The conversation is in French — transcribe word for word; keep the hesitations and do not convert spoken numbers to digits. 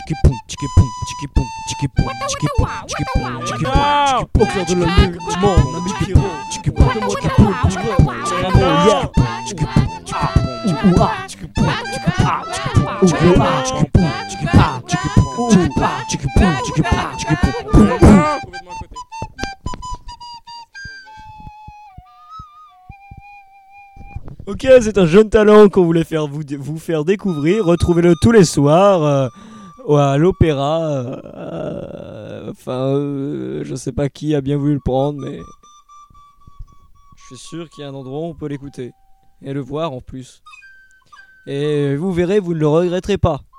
tchiki-poum, tchiki-poum, tchiki-poum, tchiki-poum, tchiki-poum, tchiki-poum, tchiki-poum, au cœur de la nuit, mon ami Pierrot, tchiki-poum, tchiki-poum, tchiki-poum, tchiki-poum, yeah, tchiki-poum, tchiki-poum, ouah, tchiki-poum, tchiki-poum, tchiki-poum, ouah, tchiki-poum, tchiki-poum, tchiki-poum, ouah, tchiki-poum, tchiki-poum, tchiki-poum. Ok, c'est un jeune talent qu'on voulait faire vous, vous faire découvrir. Retrouvez-le tous les soirs euh, à l'opéra. Euh, enfin, euh, je sais pas qui a bien voulu le prendre, mais je suis sûr qu'il y a un endroit où on peut l'écouter et le voir en plus. Et vous verrez, vous ne le regretterez pas.